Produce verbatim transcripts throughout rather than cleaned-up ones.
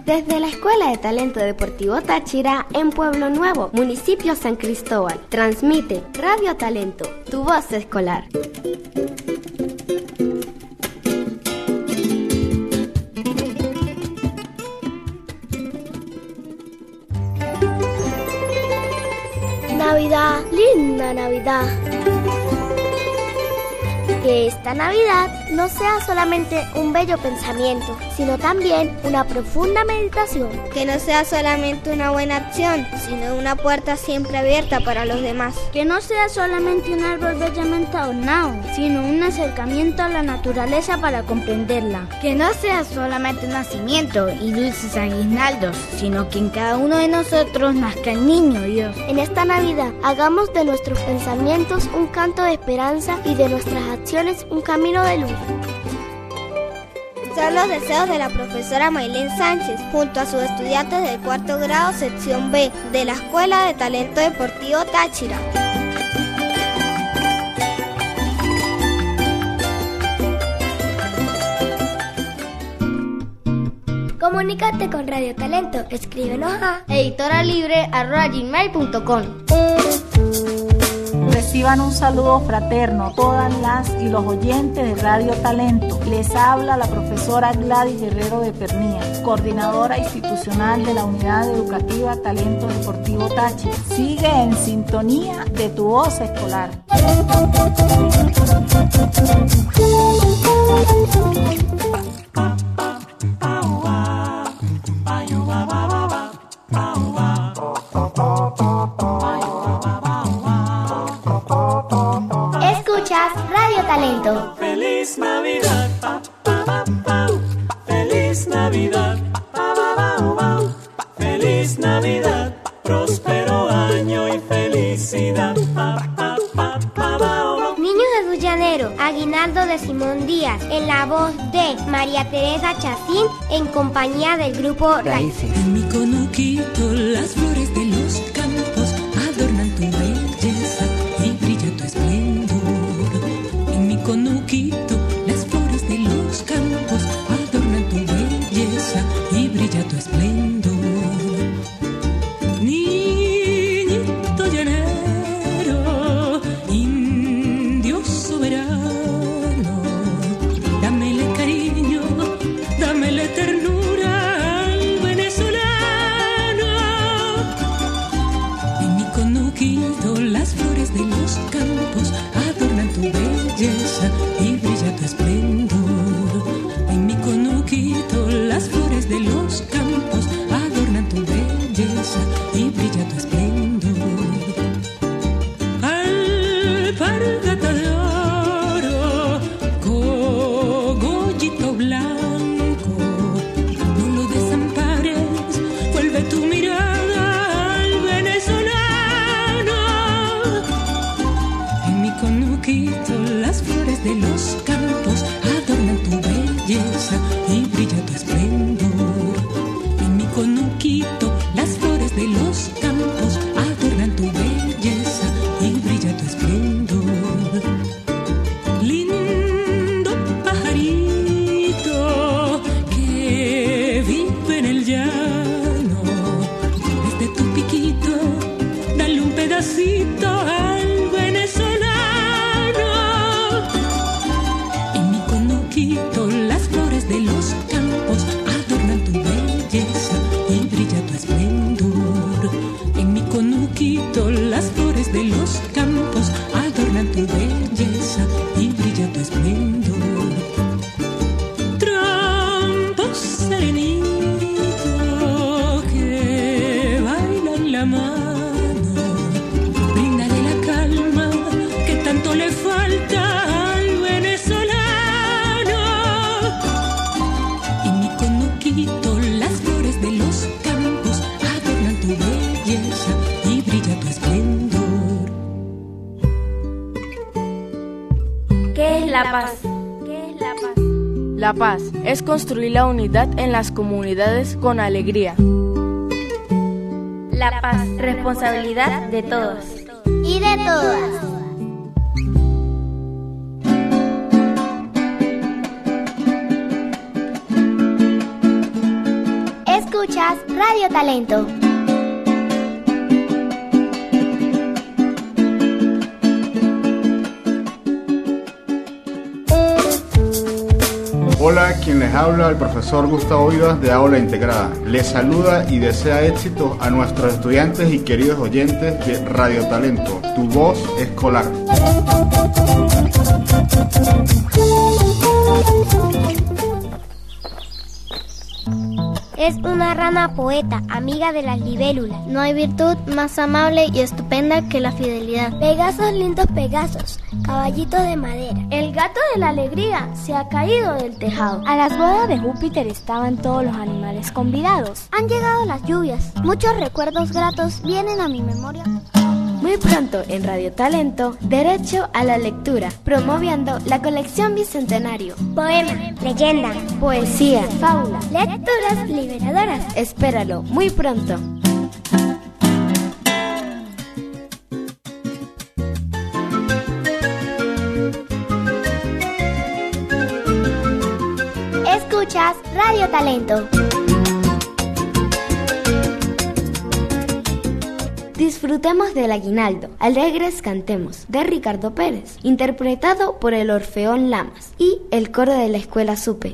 Desde la Escuela de Talento Deportivo Táchira en Pueblo Nuevo, municipio San Cristóbal, transmite Radio Talento, tu voz escolar. Navidad, linda Navidad. Que esta Navidad no sea solamente un bello pensamiento, sino también una profunda meditación. Que no sea solamente una buena acción, sino una puerta siempre abierta para los demás. Que no sea solamente un árbol bellamente adornado, sino un acercamiento a la naturaleza para comprenderla. Que no sea solamente un nacimiento y dulces aguinaldos, sino que en cada uno de nosotros nazca el niño Dios. En esta Navidad, hagamos de nuestros pensamientos un canto de esperanza y de nuestras acciones un camino de luz. Son los deseos de la profesora Maylén Sánchez, junto a sus estudiantes del cuarto grado, sección B, de la Escuela de Talento Deportivo Táchira. Comunícate con Radio Talento, escríbenos a editoralibre arroba gmail punto com. Reciban un saludo fraterno todas las y los oyentes de Radio Talento. Les habla la profesora Gladys Guerrero de Pernía, coordinadora institucional de la Unidad Educativa Talento Deportivo Táchira. Sigue en sintonía de tu voz escolar. Radio Talento. Feliz Navidad, pa, pa, pa, pa. Feliz Navidad, pa, pa, pa, pa. Feliz Navidad, próspero año y felicidad, pa, pa, pa, pa, pa. Niños de Llanero, Aguinaldo de Simón Díaz, en la voz de María Teresa Chacín, en compañía del grupo Raíces. En mi conuquito las flores de los campos adornan tu belleza y brilla tu esplendor. Conuquito, las flores de los campos adornan tu belleza y brilla tu esplendor. Niñito llanero, indio soberano, dámele cariño, dámele ternura al venezolano. En mi conuquito, las flores de los campos adornan tu belleza y brilla tu esplendor. En mi conuquito las flores de los campos adornan tu belleza y brilla tu esplendor. Alpargata de oro, cogollito blanco, no lo desampares, vuelve tu mirada al venezolano. En mi conuquito las flores de los campos adornan tu belleza y brilla tu esplendor. En mi conuquito las flores de los campos adornan tu belleza y brilla tu esplendor. Lindo pajarito que vive en el llano, desde tu piquito dale un pedacito al venezolano. Las flores de los campos adornan tu belleza y brilla tu esplendor. En mi conuquito las flores de los campos adornan tu belleza y brilla tu esplendor. Trompo serenito que baila en la mano, bríndale la calma que tanto le falta. Las flores de los campos adornan tu belleza y brilla tu esplendor. ¿Qué es la paz? ¿Qué es la paz? La paz es construir la unidad en las comunidades con alegría. La paz, responsabilidad de todos y de todas. Escuchas Radio Talento. Hola, quien les habla, el profesor Gustavo Vivas de Aula Integrada. Les saluda y desea éxito a nuestros estudiantes y queridos oyentes de Radio Talento, tu voz escolar. Es una rana poeta, amiga de las libélulas. No hay virtud más amable y estupenda que la fidelidad. Pegasos, lindos Pegasos, caballitos de madera. El gato de la alegría se ha caído del tejado. A las bodas de Júpiter estaban todos los animales convidados. Han llegado las lluvias. Muchos recuerdos gratos vienen a mi memoria. Muy pronto en Radio Talento, Derecho a la Lectura, promoviendo la colección Bicentenario. Poema, leyenda, poesía, fábula, lecturas liberadoras. Espéralo muy pronto. Escuchas Radio Talento. Disfrutemos del aguinaldo, alegres cantemos, de Ricardo Pérez, interpretado por el Orfeón Lamas y el coro de la Escuela Supe.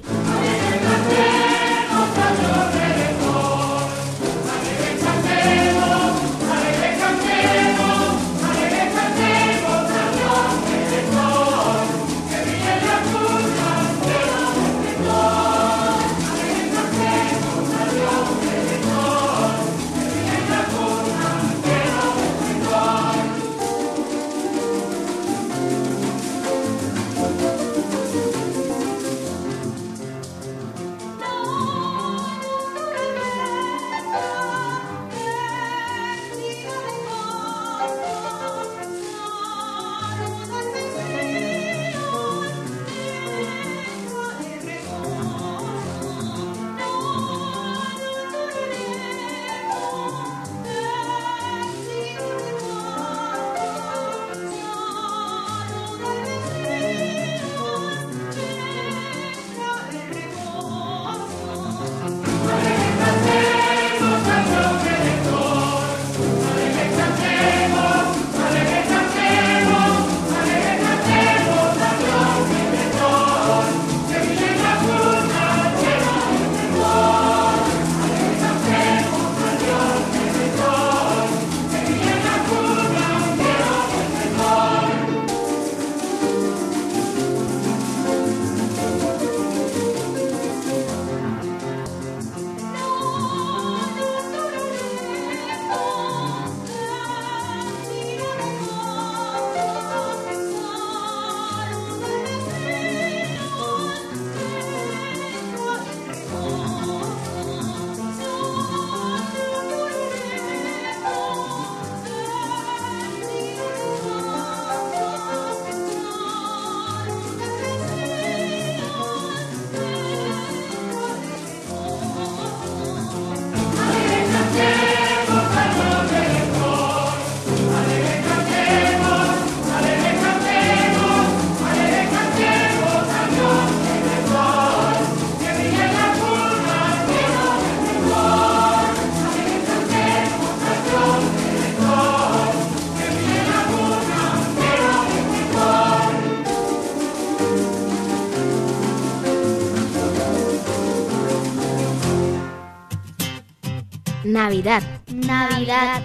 Navidad. Navidad.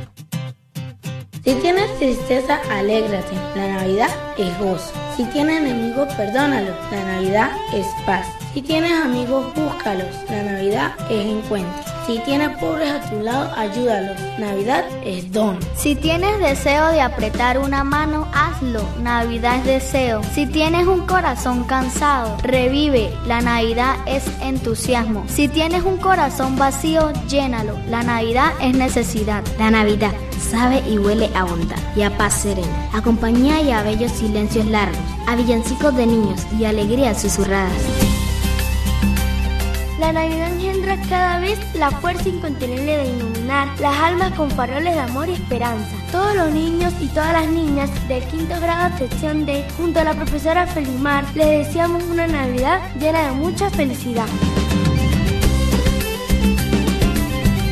Si tienes tristeza, alégrate. La Navidad es gozo. Si tienes enemigos, perdónalos. La Navidad es paz. Si tienes amigos, búscalos. La Navidad es encuentro. Si tienes pobres a tu lado, ayúdalos. Navidad es don. Si tienes deseo de apretar una mano, hazlo. Navidad es deseo. Si tienes un corazón cansado, revive. La Navidad es entusiasmo. Si tienes un corazón vacío, llénalo. La Navidad es necesidad. La Navidad sabe y huele a bondad y a paz serena, a compañía y a bellos silencios largos, a villancicos de niños y alegrías susurradas. La Navidad engendra cada vez la fuerza incontenible de iluminar las almas con faroles de amor y esperanza. Todos los niños y todas las niñas del quinto grado sección D, junto a la profesora Felimar, les deseamos una Navidad llena de mucha felicidad.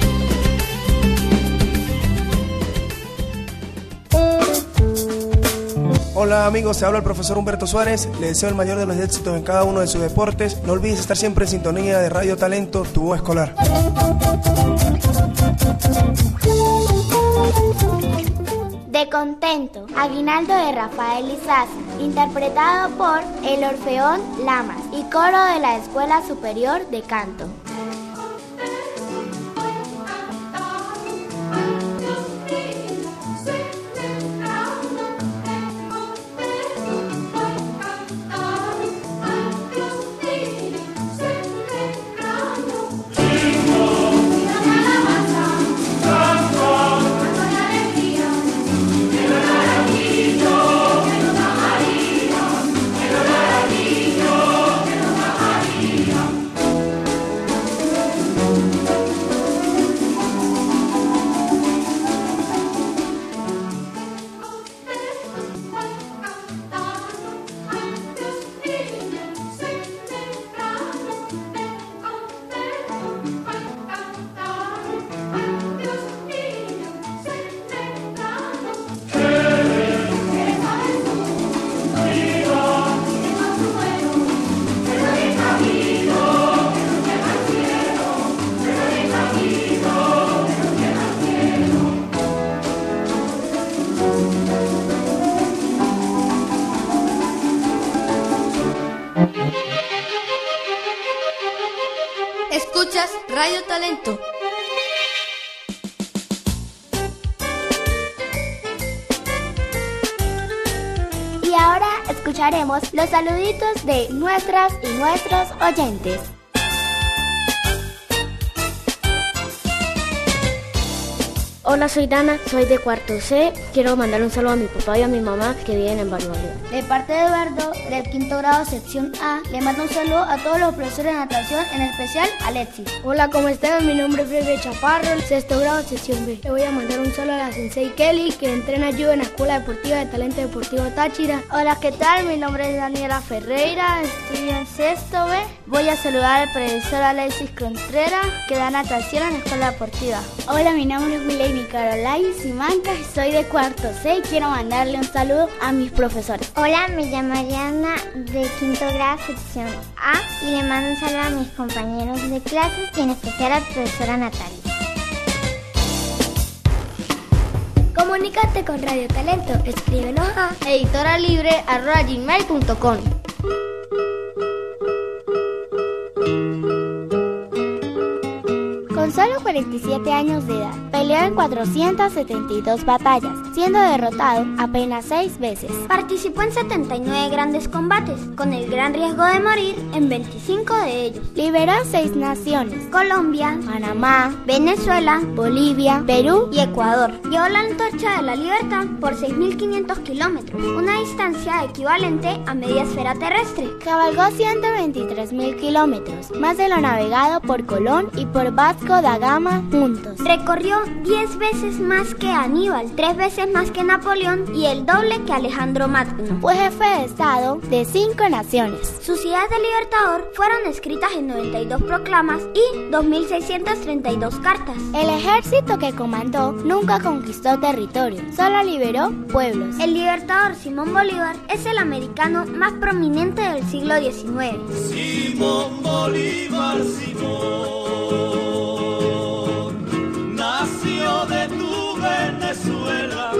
Hola amigos, se habla el profesor Humberto Suárez. Les deseo el mayor de los éxitos en cada uno de sus deportes. No olvides estar siempre en sintonía de Radio Talento, tu voz escolar. De Contento, Aguinaldo de Rafael Izaza, interpretado por el Orfeón Lamas y coro de la Escuela Superior de Canto. Escuchas Radio Talento. Y ahora escucharemos los saluditos de nuestras y nuestros oyentes. Hola, soy Dana, soy de cuarto C. Quiero mandar un saludo a mi papá y a mi mamá que viven en Barrio Bolívar. De parte de Eduardo, del quinto grado sección A, le mando un saludo a todos los profesores de natación, en especial a Alexis. Hola, ¿cómo están? Mi nombre es Felipe Chaparro, sexto grado sección B. Le voy a mandar un saludo a la sensei Kelly, que entrena yo en la Escuela Deportiva de Talento Deportivo Táchira. Hola, ¿qué tal? Mi nombre es Daniela Ferreira, estudio en sexto B. Voy a saludar al profesor Alexis Contreras, que da natación en la Escuela Deportiva. Hola, mi nombre es Milady Caroline Simanca, soy de cuarto C y quiero mandarle un saludo a mis profesores. Hola, me llamo Ariana, de quinto grado sección A, y le mando un saludo a mis compañeros de clases y en especial a la profesora Natalia. Comunícate con Radio Talento, escríbenos a editoralibre arroba gmail punto com. Con solo cuarenta y siete años de edad, peleó en cuatrocientas setenta y dos batallas, siendo derrotado apenas seis veces. Participó en setenta y nueve grandes combates, con el gran riesgo de morir en veinticinco de ellos. Liberó seis naciones: Colombia, Panamá, Venezuela, Bolivia, Perú y Ecuador. Llevó la antorcha de la libertad por seis mil quinientos kilómetros, una distancia equivalente a media esfera terrestre. Cabalgó ciento veintitrés mil kilómetros, más de lo navegado por Colón y por Vasco da Gama juntos. Recorrió diez veces más que Aníbal, tres veces más que Napoleón y el doble que Alejandro Magno. Fue jefe de Estado de cinco naciones. Sus ideas de libertador fueron escritas en noventa y dos proclamas y dos mil seiscientas treinta y dos cartas. El ejército que comandó nunca conquistó territorio, solo liberó pueblos. El libertador Simón Bolívar es el americano más prominente del siglo diecinueve. Simón Bolívar, Simón, nació de tu Venezuela.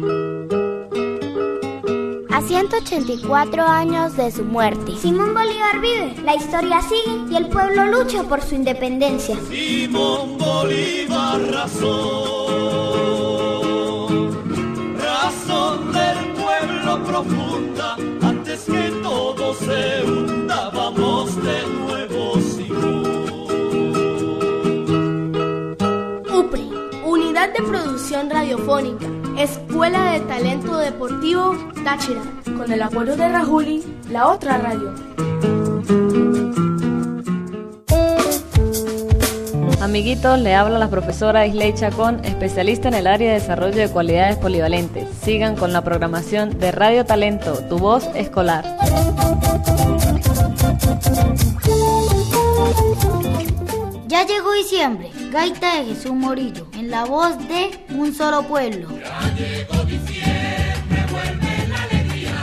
A ciento ochenta y cuatro años de su muerte, Simón Bolívar vive, la historia sigue y el pueblo lucha por su independencia. Simón Bolívar, razón, razón del pueblo profunda, antes que todo se hunda, vamos de nuevo, Simón. UPRI, Unidad de Producción Radiofónica, Escuela de Talento Deportivo Táchira, con el apoyo de Rajuli, la otra radio. Amiguitos, le habla la profesora Isley Chacón, especialista en el área de desarrollo de cualidades polivalentes. Sigan con la programación de Radio Talento, tu voz escolar. Ya llegó diciembre, Gaita de Jesús Morillo, en la voz de Un Solo Pueblo. Ya llegó diciembre, vuelve la alegría,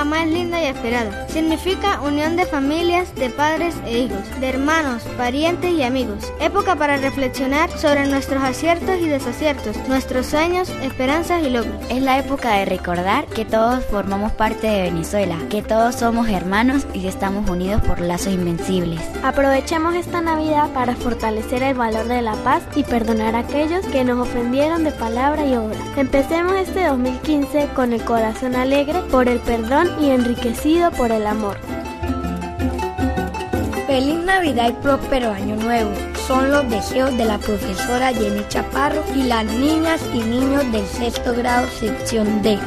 la más linda y esperada. Significa unión de familias, de padres e hijos, de hermanos, parientes y amigos. Época para reflexionar sobre nuestros aciertos y desaciertos, nuestros sueños, esperanzas y logros. Es la época de recordar que todos formamos parte de Venezuela, que todos somos hermanos y que estamos unidos por lazos invencibles. Aprovechemos esta Navidad para fortalecer el valor de la paz y perdonar a aquellos que nos ofendieron de palabra y obra. Empecemos este dos mil quince con el corazón alegre por el perdón y enriquecido por el amor. Feliz Navidad y próspero Año Nuevo. Son los deseos de la profesora Jenny Chaparro y las niñas y niños del sexto grado sección D.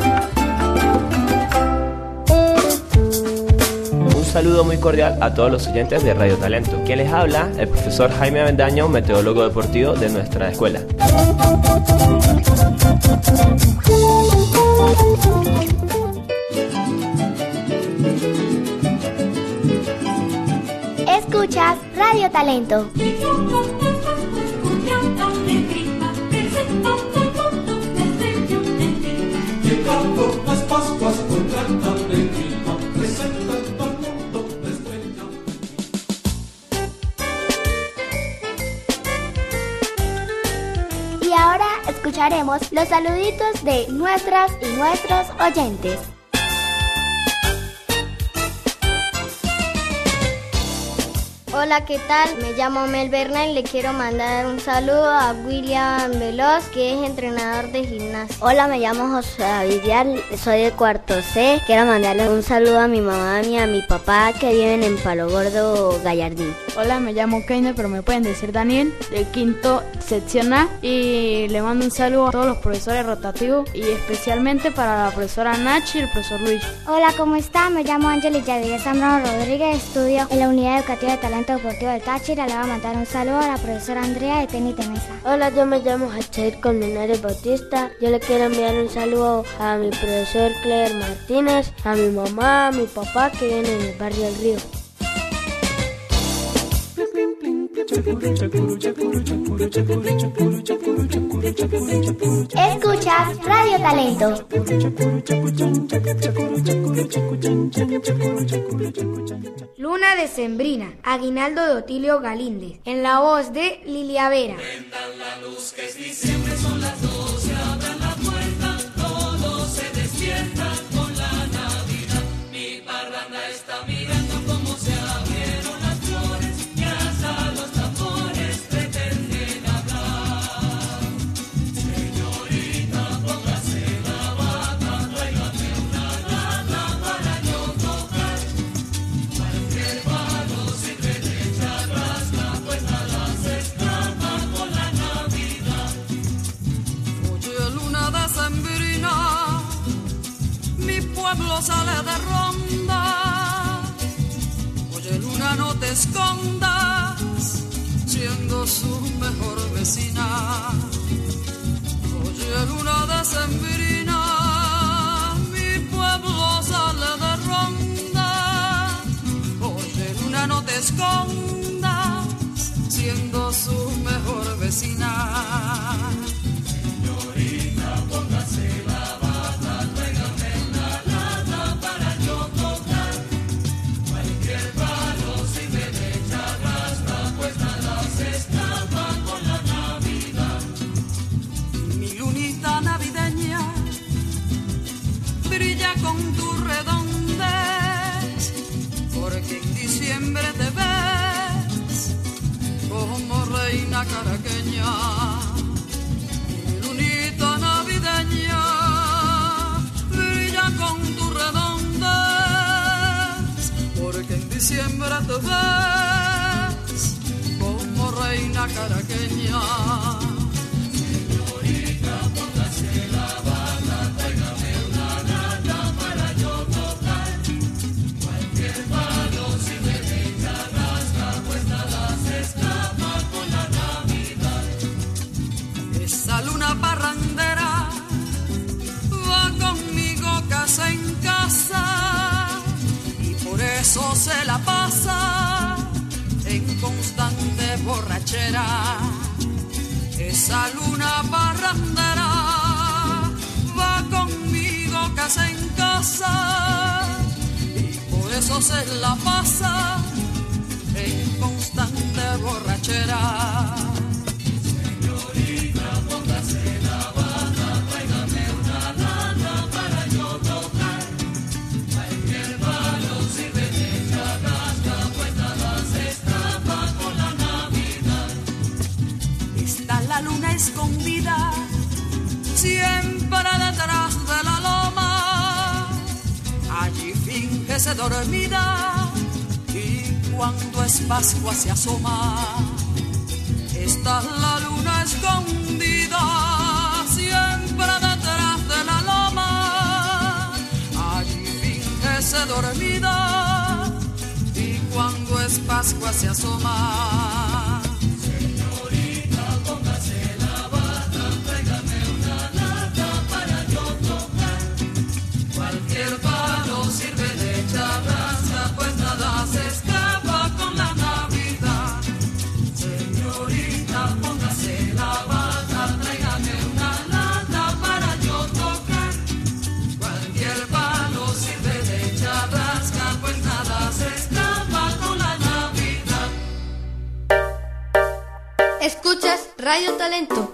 Un saludo muy cordial a todos los oyentes de Radio Talento. Quien les habla, el profesor Jaime Avendaño, meteorólogo deportivo de nuestra escuela. Escuchas Radio Talento. Y ahora escucharemos los saluditos de nuestras y nuestros oyentes. Hola, ¿qué tal? Me llamo Mel Bernal y le quiero mandar un saludo a William Veloz, que es entrenador de gimnasia. Hola, me llamo José David Vial, soy de cuarto C. Quiero mandarle un saludo a mi mamá y a mi papá que viven en Palo Gordo, Gallardín. Hola, me llamo Keiner, pero me pueden decir Daniel, del quinto sección A, y le mando un saludo a todos los profesores rotativos y especialmente para la profesora Nachi y el profesor Luis. Hola, ¿cómo está? Me llamo Ángela Yadira Zambrano Rodríguez, estudio en la Unidad Educativa de Talento Deportivo de Táchira. Le voy a mandar un saludo a la profesora Andrea de tenis de mesa. Hola, yo me llamo Hachair Colmenares Bautista. Yo le quiero enviar un saludo a mi profesor Claire Martínez, a mi mamá, a mi papá que viven en el barrio del Río. Escuchas Radio Talento. Luna decembrina, aguinaldo de Otilio Galíndez, en la voz de Lilia Vera. Prendan la luz que es diciembre, son las doce, abran la puerta, todos se despiertan con la Navidad. Mi parranda está mirando cómo se abrieron las flores y hasta los tambores pretenden hablar. Señorita, póngase la bata, tráigame una lata para yo tocar. Cualquier palo sirve de charrasca, pues nada se escapa con la Navidad. Oye, luna decembrina, mi pueblo sale de ronda. Oye, luna, no te escondas, siendo su mejor vecina. Oye, luna decembrina, mi pueblo sale de ronda. Oye, luna, no te escondas, siendo su mejor vecina. Señorita, póngase la bata, tráigame una lata para yo tocar. Cualquier palo sirve de charrasca, pues nada se escapa con la Navidad. Mi lunita navideña brilla con tu redondez, porque en diciembre te ves como reina caraqueña. Mi lunita navideña brilla con tu redondez, porque en diciembre te ves como reina caraqueña. Señorita, póngase la bata, tráigame una lata para yo tocar. Cualquier palo sirve de charrasca, pues nada se escapa con la Navidad. Esa luna parrandera va conmigo casa en casa y por eso se la pasa en constante borrachera. Esa luna parrandera va conmigo casa en casa casa y por eso se la pasa en constante borrachera. Señorita, póngase la bata, tráigame una lata para yo tocar. Cualquier palo sirve de charrasca, pues nada se escapa con la Navidad. Está la luna escondida siempre detrás de la loma, allí fíngese dormida y cuando es Pascua se asoma. Está la luna escondida siempre detrás de la loma, allí fíngese dormida y cuando es Pascua se asoma. Señorita, póngase la bata, tráigame una lata para yo tocar. Cualquier palo sirve de charrasca, pues nada se escapa con la Navidad. Señorita, póngase la bata, tráigame una lata para yo tocar. Cualquier palo sirve de charrasca, pues nada se escapa con la Navidad. Escuchas Radio Talento.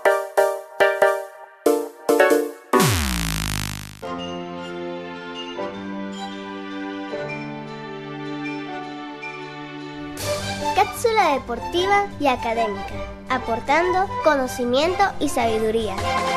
Cápsula deportiva y académica, aportando conocimiento y sabiduría.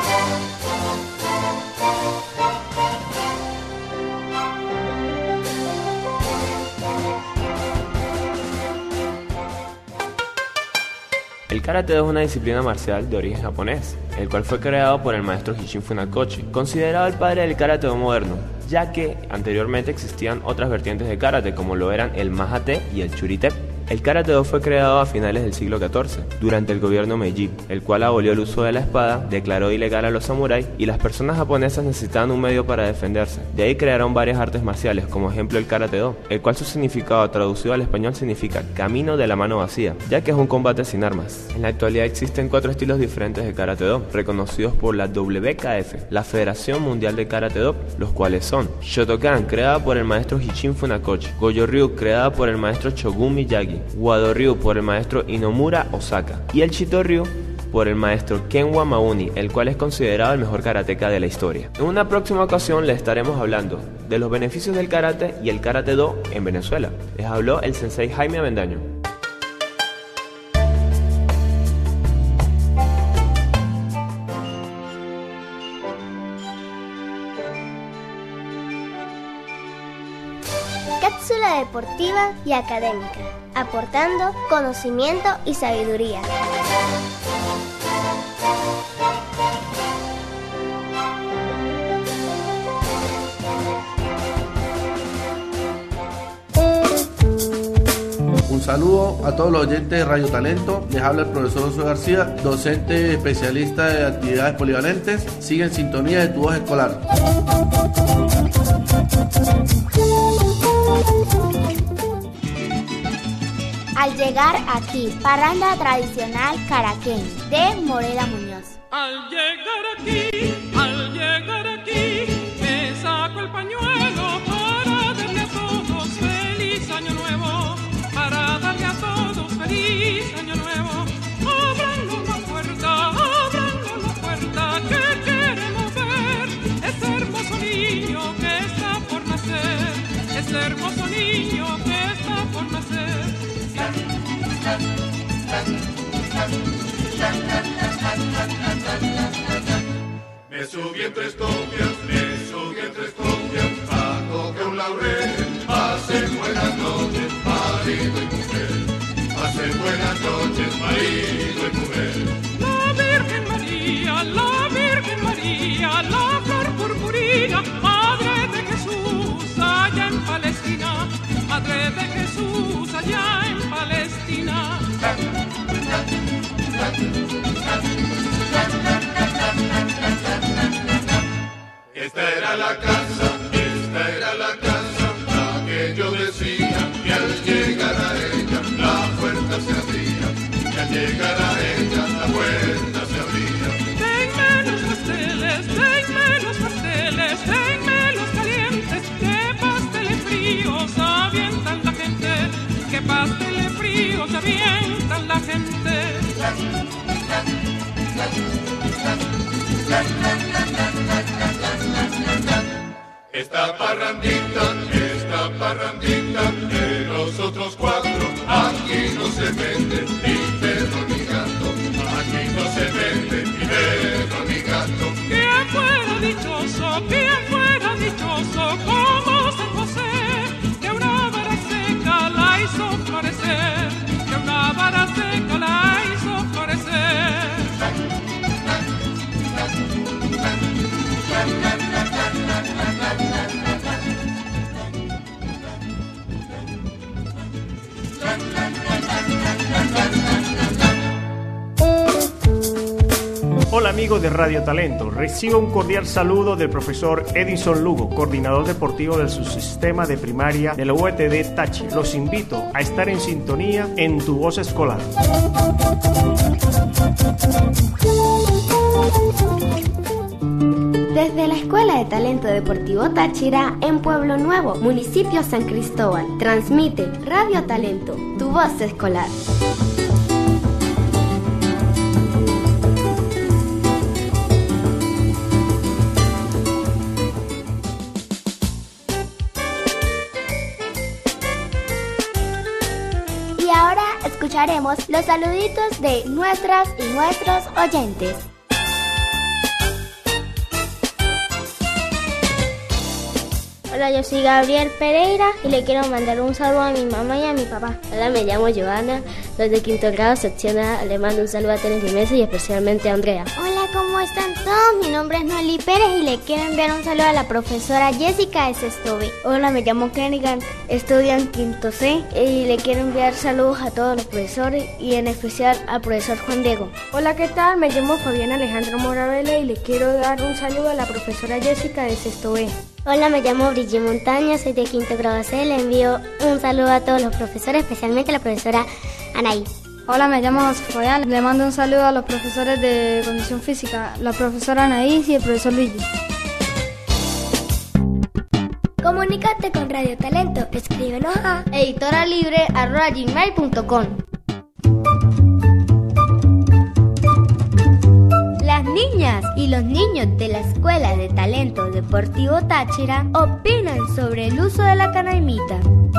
El karate es una disciplina marcial de origen japonés, el cual fue creado por el maestro Isshin Funakoshi, considerado el padre del karate moderno, ya que anteriormente existían otras vertientes de karate como lo eran el Mahate y el Churite. El Karate-Do fue creado a finales del siglo catorce, durante el gobierno Meiji, el cual abolió el uso de la espada, declaró ilegal a los samuráis y las personas japonesas necesitaban un medio para defenderse. De ahí crearon varias artes marciales, como ejemplo el Karate-Do, el cual su significado traducido al español significa camino de la mano vacía, ya que es un combate sin armas. En la actualidad existen cuatro estilos diferentes de Karate-Do, reconocidos por la W K F, la Federación Mundial de Karate-Do, los cuales son Shotokan, creada por el maestro Isshin Funakoshi, Gojo-Ryu, creada por el maestro Shogun Miyagi, Wado-Ryu por el maestro Inomura Osaka y el Chito-Ryu por el maestro Kenwa Mauni, el cual es considerado el mejor karateka de la historia. En una próxima ocasión les estaremos hablando de los beneficios del karate y el Karate-Do en Venezuela. Les habló el sensei Jaime Avendaño. Cápsula deportiva y académica, aportando conocimiento y sabiduría. Un saludo a todos los oyentes de Radio Talento. Les habla el profesor José García, docente especialista de actividades polivalentes. Sigue en sintonía de tu voz escolar. Al llegar aquí, parranda tradicional caraqueña de Morela Muñoz. Al llegar aquí, al llegar aquí, me saco el pañuelo para darle a todos feliz año nuevo, para darle a todos feliz año nuevo. Ábranos la puerta, ábranos la puerta, que queremos ver ese hermoso niño que está por nacer, ese hermoso niño que está por nacer. Me subí en tres copias, me subí en tres copias, a coger un laurel, pasen buenas noches, marido y mujer, pasen buenas noches, marido y mujer. La Virgen María, la Virgen María, la flor purpurina, Madre de Jesús allá en Palestina, Madre de Jesús allá en Palestina. Esta era la casa, esta era la casa, la que yo decía, que al llegar a ella la puerta se abría, que al llegar a ella la puerta se abría. Denme los pasteles, denme los pasteles, denme los calientes. Esta parrandita, esta parrandita de los otros cuatro, aquí no se vende ni perro ni gato, aquí no se vende ni perro ni gato. ¿Quién fuera dichoso, quién fuera dichoso como San José, que una vara seca la hizo florecer, que una vara seca la hizo florecer? Hola amigos de Radio Talento, recibo un cordial saludo del profesor Edison Lugo, coordinador deportivo del subsistema de primaria de la U E T D Táchira. Los invito a estar en sintonía en Tu Voz Escolar. Desde la Escuela de Talento Deportivo Táchira en Pueblo Nuevo, municipio San Cristóbal, transmite Radio Talento, Tu Voz Escolar. Y ahora escucharemos los saluditos de nuestras y nuestros oyentes. Hola, yo soy Gabriel Pereira y le quiero mandar un saludo a mi mamá y a mi papá. Hola, me llamo Joana, soy de quinto grado, sección A. Le mando un saludo a Tenis Jiménez y especialmente a Andrea. Hola, ¿cómo están todos? Mi nombre es Noeli Pérez y le quiero enviar un saludo a la profesora Jessica de sexto B. Hola, me llamo Kenigan, estudio en quinto C y le quiero enviar saludos a todos los profesores y en especial al profesor Juan Diego. Hola, ¿qué tal? Me llamo Fabián Alejandro Moravela y le quiero dar un saludo a la profesora Jessica de sexto B. Hola, me llamo Brigitte Montaña, soy de quinto grado C. Le envío un saludo a todos los profesores, especialmente a la profesora Anaí. Hola, me llamo José Fabián. Le mando un saludo a los profesores de condición física, la profesora Anaí y el profesor Luigi. Comunícate con Radio Talento. Escríbenos a editoralibre arroba gmail punto com. Las niñas y los niños de la Escuela de Talento Deportivo Táchira opinan sobre el uso de la canaimita.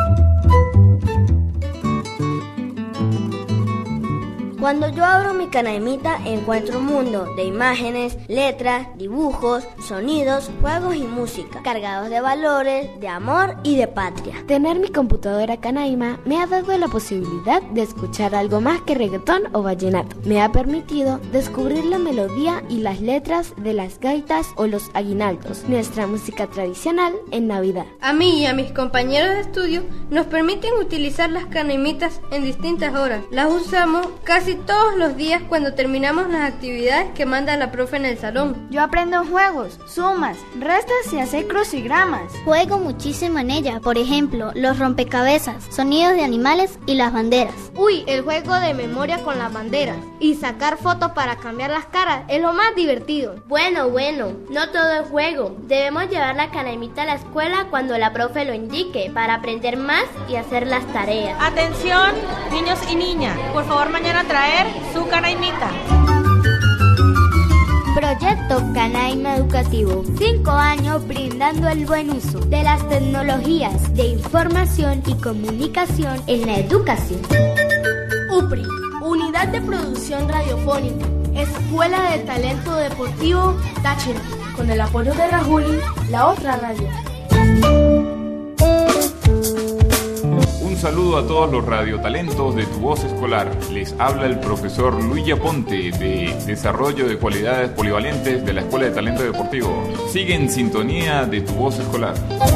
Cuando yo abro mi canaimita encuentro un mundo de imágenes, letras, dibujos, sonidos, juegos y música, cargados de valores, de amor y de patria. Tener mi computadora canaima me ha dado la posibilidad de escuchar algo más que reggaetón o vallenato. Me ha permitido descubrir la melodía y las letras de las gaitas o los aguinaldos, nuestra música tradicional en Navidad. A mí y a mis compañeros de estudio nos permiten utilizar las canaimitas en distintas horas. Las usamos casi todos los días cuando terminamos las actividades que manda la profe en el salón. Yo aprendo juegos, sumas, restas y hacer crucigramas. Juego muchísimo en ella, por ejemplo, los rompecabezas, sonidos de animales y las banderas. Uy, el juego de memoria con las banderas y sacar fotos para cambiar las caras es lo más divertido. Bueno, bueno, no todo es juego. Debemos llevar la canaimita a la escuela cuando la profe lo indique para aprender más y hacer las tareas. Atención, niños y niñas, por favor mañana traer su canaimita. Proyecto Canaima Educativo. Cinco años brindando el buen uso de las tecnologías de información y comunicación en la educación. U P R I, Unidad de Producción Radiofónica, Escuela de Talento Deportivo Táchira, con el apoyo de Rajuli, la otra radio. Un saludo a todos los radiotalentos de Tu Voz Escolar. Les habla el profesor Luigi Aponte de Desarrollo de Cualidades Polivalentes de la Escuela de Talento Deportivo. Sigue en sintonía de Tu Voz Escolar.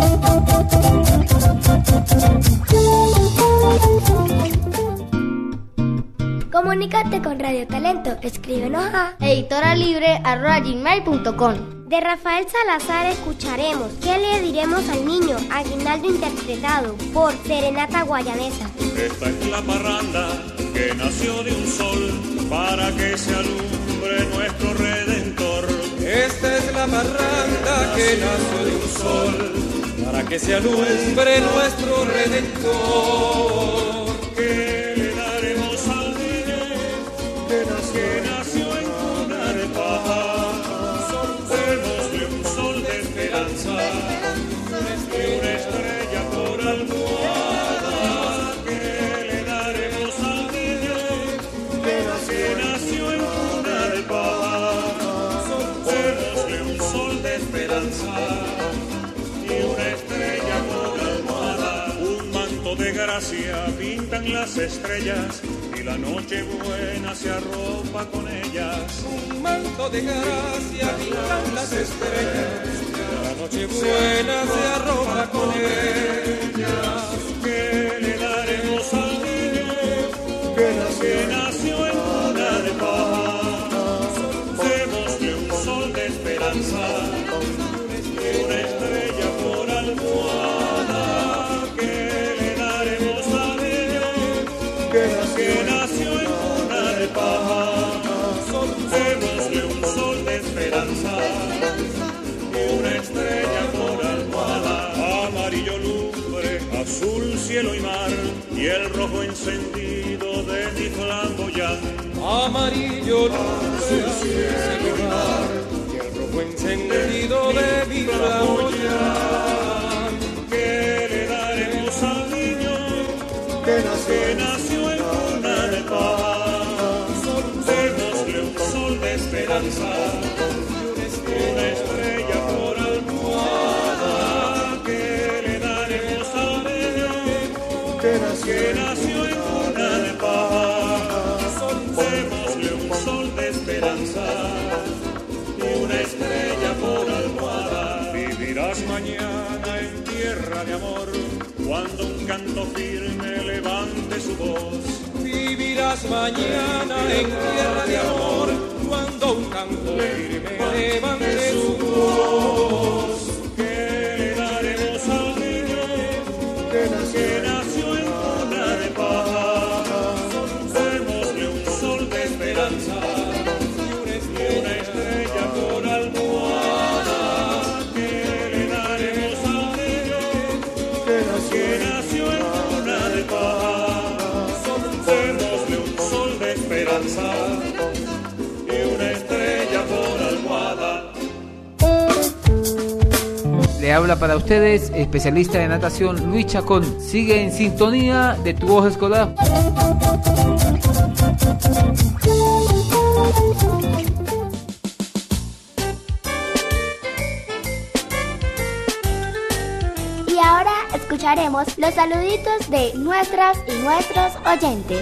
Comunícate con Radio Talento. Escríbenos a editoralibre arroba gmail punto com. De Rafael Salazar escucharemos ¿Qué le diremos al niño? Aguinaldo interpretado por Serenata Guayanesa. Esta es la parranda que nació de un sol para que se alumbre nuestro Redentor. Esta es la parranda que nació de un sol para que se alumbre nuestro Redentor. ¿Qué le daremos al niño? de gracia pintan las estrellas y la noche buena se arropa con ellas. Un manto de gracia pintan las estrellas y la noche buena se arropa con ellas. ¿Qué le daremos al niño que nació en cuna de paz? Démosle un sol de esperanza y una estrella por almohada. ¿Qué le daremos al niño que nació en cuna de paz? Démosle un sol de esperanza y una estrella por almohada. Amarillo lumbre, azul cielo y mar, y el rojo encendido de mi flamboyán. Amarillo lumbre, azul cielo y mar, y el rojo encendido de mi flamboyán. ¿Qué le daremos al niño que nació en cuna de paz? Démosle un sol de esperanza, una estrella por almohada. ¿Qué le daremos al niño que nació en cuna de paz? Démosle un sol de esperanza y una estrella por almohada. Vivirás mañana en tierra de amor cuando un canto firme levante su voz. Vivirás mañana en tierra de amor cuando un canto firme levante su voz. ¿Qué le daremos al niño que nació en cuna de paz? Démosle un sol de esperanza y una estrella por almohada. ¿Qué le daremos al niño que nació en cuna de paz? Démosle un sol de esperanza y una estrella por almohada. Le habla para ustedes, especialista de natación Luis Chacón. Sigue en sintonía de Tu Voz Escolar. Y ahora escucharemos los saluditos de nuestras y nuestros oyentes.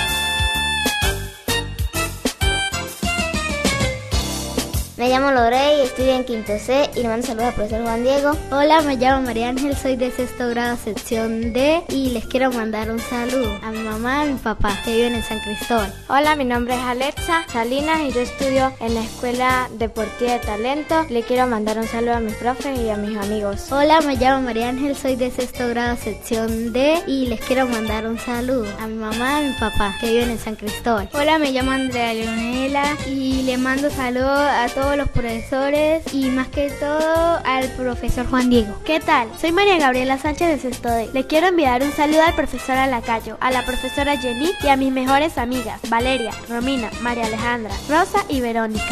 Me llamo Lorey, estudio en quinto C y le mando saludos al profesor Juan Diego. Hola, me llamo María Ángel, soy de sexto grado sección D y les quiero mandar un saludo a mi mamá y a mi papá que viven en San Cristóbal. Hola, mi nombre es Alexa Salinas y yo estudio en la Escuela Deportiva de Talento. Le quiero mandar un saludo a mis profes y a mis amigos. Hola, me llamo María Ángel, soy de sexto grado sección D y les quiero mandar un saludo a mi mamá y a mi papá que viven en San Cristóbal. Hola, me llamo Andrea Leonela y le mando saludos a todos los profesores y más que todo al profesor Juan Diego. ¿Qué tal? Soy María Gabriela Sánchez de sexto D. Le quiero enviar un saludo al profesor Alacayo, a la profesora Jenny y a mis mejores amigas Valeria, Romina, María Alejandra, Rosa y Verónica.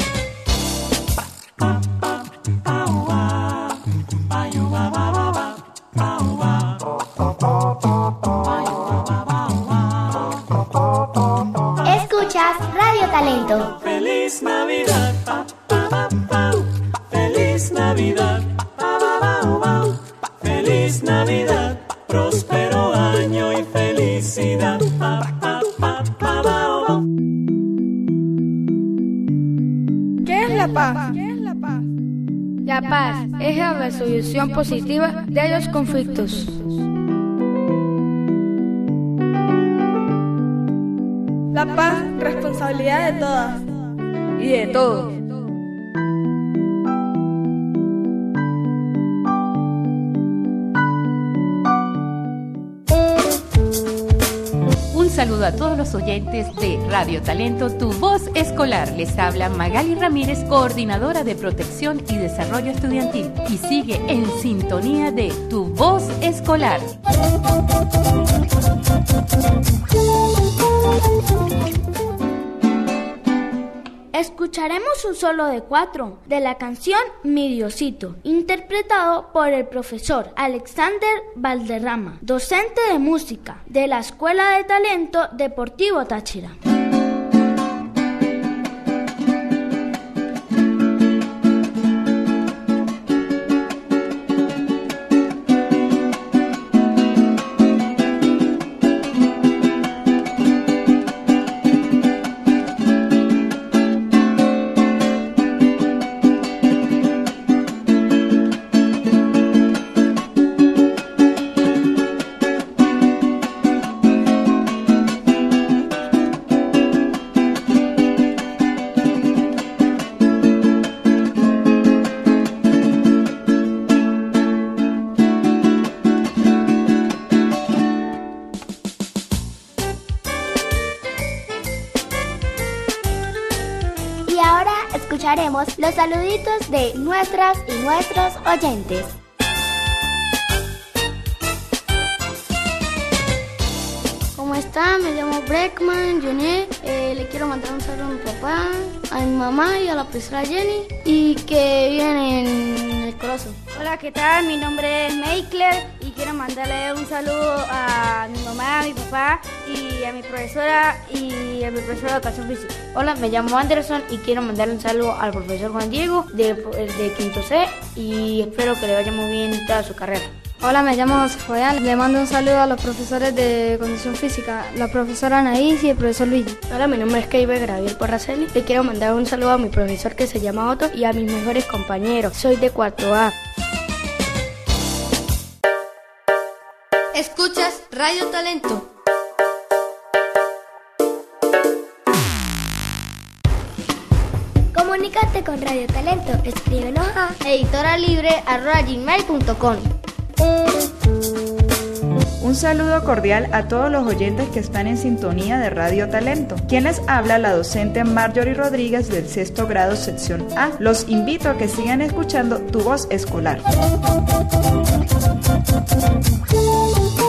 Escuchas Radio Talento. Feliz Navidad, pa, pa, pa, pa. Feliz Navidad, pa, pa, pa, pa. Feliz Navidad, próspero año y felicidad, pa, pa, pa, pa, pa. ¿Qué es la paz? ¿Qué es la paz? La paz es la resolución positiva de los conflictos. La paz, responsabilidad de todas y de todos. Un saludo a todos los oyentes de Radio Talento, Tu Voz Escolar. Les habla Magali Ramírez, coordinadora de protección y desarrollo estudiantil. Y sigue en sintonía de Tu Voz Escolar. Escucharemos un solo de cuatro de la canción Mi Diosito, interpretado por el profesor Alexander Valderrama, docente de música de la Escuela de Talento Deportivo Táchira. escucharemos los saluditos de nuestras y nuestros oyentes. ¿Cómo está? Me llamo Breckman Junior. Eh, le quiero mandar un saludo a mi papá, a mi mamá y a la profesora Jenny, y que viven en el Coloso. Hola, ¿qué tal? Mi nombre es Meikler y quiero mandarle un saludo a mi mamá, a mi papá y a mi profesora y a mi profesora de educación física. Hola, me llamo Anderson y quiero mandarle un saludo al profesor Juan Diego de, de Quinto C y espero que le vaya muy bien toda su carrera. Hola, me llamo José Fabián. Le mando un saludo a los profesores de condición física, la profesora Anaís y el profesor Luigi. Hola, mi nombre es Keiber Graviel Porraceli. Le quiero mandar un saludo a mi profesor que se llama Otto y a mis mejores compañeros. Soy de cuarto A. Escuchas Radio Talento. Comunícate con Radio Talento. Escríbenos a editoralibre arroba gmail punto com. Un saludo cordial a todos los oyentes que están en sintonía de Radio Talento. Quien les habla, la docente Marjorie Rodríguez del sexto grado sección A. Los invito a que sigan escuchando Tu Voz Escolar.